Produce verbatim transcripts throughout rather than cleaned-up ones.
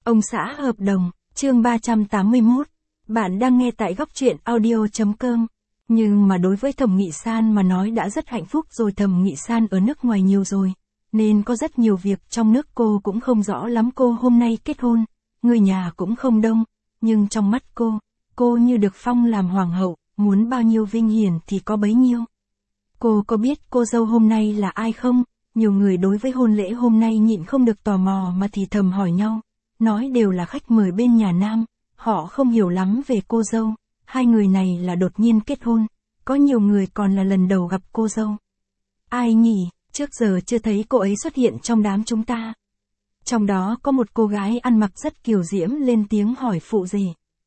Ông xã hợp đồng, chương ba trăm tám mươi mốt. Bạn đang nghe tại góc truyện audio.com. Nhưng mà đối với Thẩm Nghị San mà nói đã rất hạnh phúc rồi. Thẩm Nghị San ở nước ngoài nhiều rồi, nên có rất nhiều việc trong nước cô cũng không rõ lắm. Cô hôm nay kết hôn, người nhà cũng không đông, nhưng trong mắt cô, cô như được phong làm hoàng hậu, muốn bao nhiêu vinh hiển thì có bấy nhiêu. Cô có biết cô dâu hôm nay là ai không? Nhiều người đối với hôn lễ hôm nay nhịn không được tò mò mà thì thầm hỏi nhau, nói đều là khách mời bên nhà nam, họ không hiểu lắm về cô dâu, hai người này là đột nhiên kết hôn, có nhiều người còn là lần đầu gặp cô dâu. Ai nhỉ, trước giờ chưa thấy cô ấy xuất hiện trong đám chúng ta. Trong đó có một cô gái ăn mặc rất kiều diễm lên tiếng hỏi phụ rể.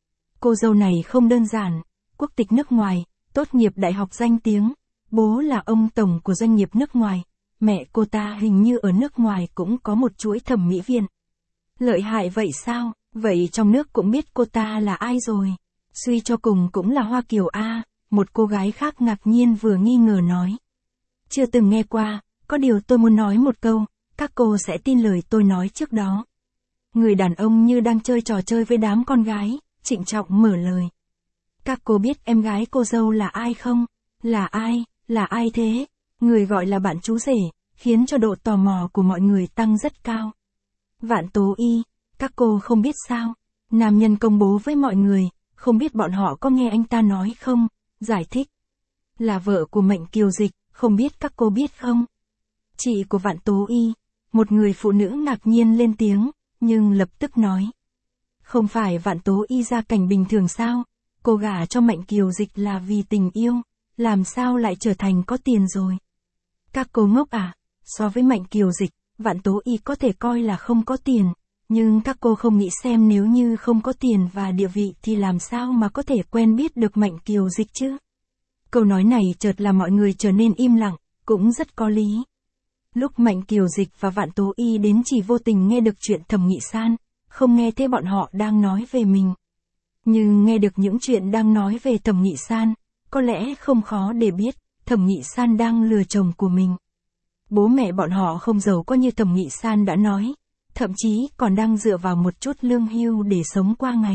Cô dâu này không đơn giản, quốc tịch nước ngoài, tốt nghiệp đại học danh tiếng, bố là ông tổng của doanh nghiệp nước ngoài, mẹ cô ta hình như ở nước ngoài cũng có một chuỗi thẩm mỹ viện. Lợi hại vậy sao, vậy trong nước cũng biết cô ta là ai rồi. Suy cho cùng cũng là Hoa Kiều a, một cô gái khác ngạc nhiên vừa nghi ngờ nói. Chưa từng nghe qua, có điều tôi muốn nói một câu, các cô sẽ tin lời tôi nói trước đó. Người đàn ông như đang chơi trò chơi với đám con gái, trịnh trọng mở lời. Các cô biết em gái cô dâu là ai không? Là ai, là ai thế? Người gọi là bạn chú rể, khiến cho độ tò mò của mọi người tăng rất cao. Vạn Tố Y, các cô không biết sao? Nam nhân công bố với mọi người, không biết bọn họ có nghe anh ta nói không? Giải thích. Là vợ của Mệnh Kiều Dịch, không biết các cô biết không? Chị của Vạn Tố Y, một người phụ nữ ngạc nhiên lên tiếng, nhưng lập tức nói. Không phải Vạn Tố Y gia cảnh bình thường sao? Cô gả cho Mệnh Kiều Dịch là vì tình yêu, làm sao lại trở thành có tiền rồi? Các cô ngốc à? So với Mệnh Kiều Dịch, Vạn Tố Y có thể coi là không có tiền, nhưng các cô không nghĩ xem nếu như không có tiền và địa vị thì làm sao mà có thể quen biết được Mệnh Kiều Dịch chứ? Câu nói này chợt làm mọi người trở nên im lặng, cũng rất có lý. Lúc Mệnh Kiều Dịch và Vạn Tố Y đến chỉ vô tình nghe được chuyện Thẩm Nghị San, không nghe thấy bọn họ đang nói về mình. Nhưng nghe được những chuyện đang nói về Thẩm Nghị San, có lẽ không khó để biết, Thẩm Nghị San đang lừa chồng của mình. Bố mẹ bọn họ không giàu có như Thẩm Nghị San đã nói, thậm chí còn đang dựa vào một chút lương hưu để sống qua ngày.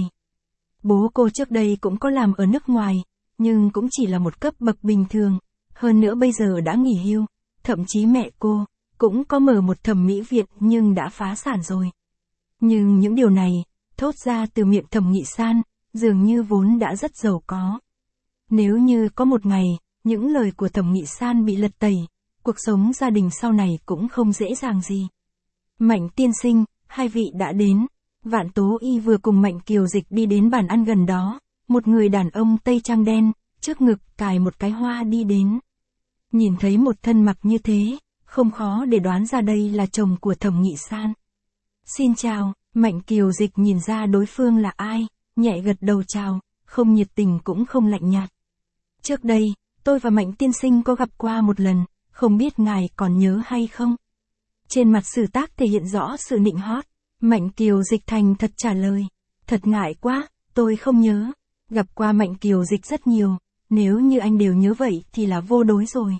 Bố cô trước đây cũng có làm ở nước ngoài, nhưng cũng chỉ là một cấp bậc bình thường, hơn nữa bây giờ đã nghỉ hưu, thậm chí mẹ cô cũng có mở một thẩm mỹ viện nhưng đã phá sản rồi. Nhưng những điều này, thốt ra từ miệng Thẩm Nghị San, dường như vốn đã rất giàu có. Nếu như có một ngày, những lời của Thẩm Nghị San bị lật tẩy, cuộc sống gia đình sau này cũng không dễ dàng gì. Mạnh tiên sinh, hai vị đã đến. Vạn Tố Y vừa cùng Mệnh Kiều Dịch đi đến bàn ăn gần đó, một người đàn ông tây trang đen, trước ngực cài một cái hoa đi đến. Nhìn thấy một thân mặc như thế, không khó để đoán ra đây là chồng của Thẩm Nghị San. Xin chào, Mệnh Kiều Dịch nhìn ra đối phương là ai, nhẹ gật đầu chào, không nhiệt tình cũng không lạnh nhạt. Trước đây, tôi và Mạnh tiên sinh có gặp qua một lần, không biết ngài còn nhớ hay không? Trên mặt Sử Tác thể hiện rõ sự nịnh hót, Mệnh Kiều Dịch thành thật trả lời. Thật ngại quá, tôi không nhớ. Gặp qua Mệnh Kiều Dịch rất nhiều, nếu như anh đều nhớ vậy thì là vô đối rồi.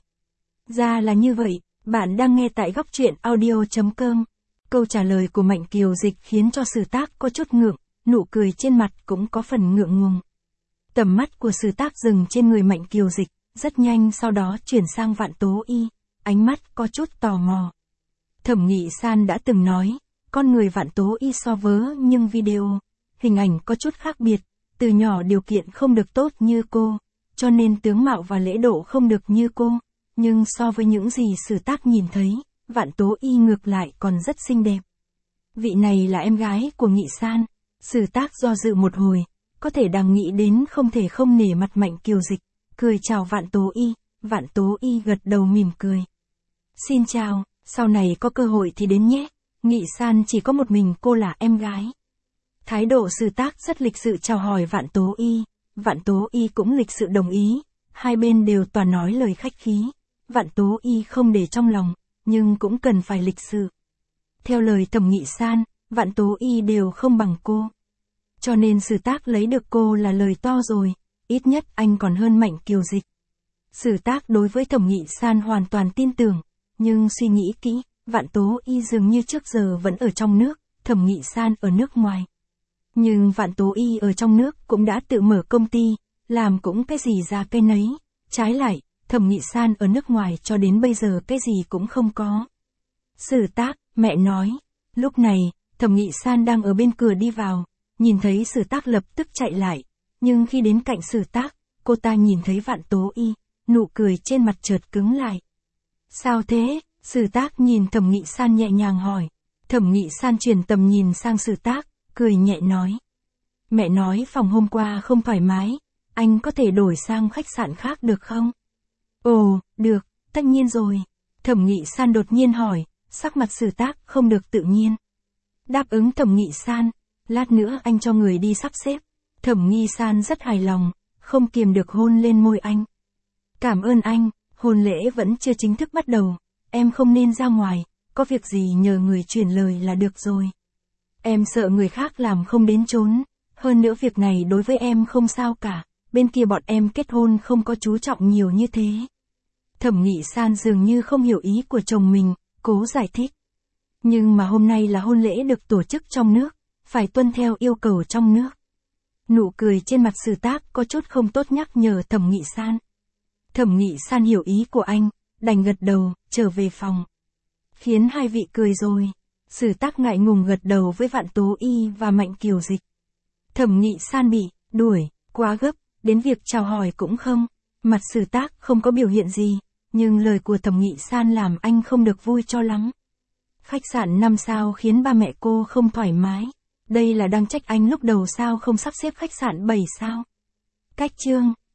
Ra là như vậy, bạn đang nghe tại góc truyện audio.com. Câu trả lời của Mệnh Kiều Dịch khiến cho Sử Tác có chút ngượng, nụ cười trên mặt cũng có phần ngượng ngùng. Tầm mắt của Sử Tác dừng trên người Mệnh Kiều Dịch, rất nhanh sau đó chuyển sang Vạn Tố Y, ánh mắt có chút tò mò. Thẩm Nghị San đã từng nói, con người Vạn Tố Y so vớ nhưng video, hình ảnh có chút khác biệt, từ nhỏ điều kiện không được tốt như cô, cho nên tướng mạo và lễ độ không được như cô, nhưng so với những gì Sử Tác nhìn thấy, Vạn Tố Y ngược lại còn rất xinh đẹp. Vị này là em gái của Nghị San. Sử Tác do dự một hồi, có thể đang nghĩ đến không thể không nể mặt Mệnh Kiều Dịch, cười chào Vạn Tố Y, Vạn Tố Y gật đầu mỉm cười. Xin chào, sau này có cơ hội thì đến nhé, Nghị San chỉ có một mình cô là em gái. Thái độ Sử Tác rất lịch sự chào hỏi Vạn Tố Y, Vạn Tố Y cũng lịch sự đồng ý, hai bên đều toàn nói lời khách khí, Vạn Tố Y không để trong lòng, nhưng cũng cần phải lịch sự. Theo lời Thẩm Nghị San, Vạn Tố Y đều không bằng cô. Cho nên Sử Tác lấy được cô là lời to rồi, ít nhất anh còn hơn Mệnh Kiều Dịch. Sử Tác đối với Thẩm Nghị San hoàn toàn tin tưởng, nhưng suy nghĩ kỹ, Vạn Tố Y dường như trước giờ vẫn ở trong nước, Thẩm Nghị San ở nước ngoài. Nhưng Vạn Tố Y ở trong nước cũng đã tự mở công ty, làm cũng cái gì ra cái nấy. Trái lại, Thẩm Nghị San ở nước ngoài cho đến bây giờ cái gì cũng không có. Sử Tác, mẹ nói. Lúc này, Thẩm Nghị San đang ở bên cửa đi vào, nhìn thấy Sử Tác lập tức chạy lại. Nhưng khi đến cạnh Sử Tác, cô ta nhìn thấy Vạn Tố Y, nụ cười trên mặt chợt cứng lại. Sao thế? Sử Tác nhìn Thẩm Nghị San nhẹ nhàng hỏi. Thẩm Nghị San chuyển tầm nhìn sang Sử Tác, cười nhẹ nói. Mẹ nói phòng hôm qua không thoải mái, anh có thể đổi sang khách sạn khác được không? Ồ, được, tất nhiên rồi. Thẩm Nghị San đột nhiên hỏi, sắc mặt Sử Tác không được tự nhiên. Đáp ứng Thẩm Nghị San, lát nữa anh cho người đi sắp xếp. Thẩm Nghị San rất hài lòng, không kiềm được hôn lên môi anh. Cảm ơn anh, hôn lễ vẫn chưa chính thức bắt đầu, em không nên ra ngoài, có việc gì nhờ người truyền lời là được rồi. Em sợ người khác làm không đến chốn, hơn nữa việc này đối với em không sao cả, bên kia bọn em kết hôn không có chú trọng nhiều như thế. Thẩm Nghị San dường như không hiểu ý của chồng mình, cố giải thích. Nhưng mà hôm nay là hôn lễ được tổ chức trong nước, phải tuân theo yêu cầu trong nước. Nụ cười trên mặt Sử Tác có chút không tốt nhắc nhở Thẩm Nghị San. Thẩm Nghị San hiểu ý của anh, đành gật đầu, trở về phòng. Khiến hai vị cười rồi. Sử Tác ngại ngùng gật đầu với Vạn Tố Y và Mạnh Kiều Dịch. Thẩm Nghị San bị đuổi quá gấp, đến việc chào hỏi cũng không. Mặt Sử Tác không có biểu hiện gì, nhưng lời của Thẩm Nghị San làm anh không được vui cho lắm. Khách sạn năm sao khiến ba mẹ cô không thoải mái. Đây là đang trách anh lúc đầu sao không sắp xếp khách sạn bảy sao. Cách chương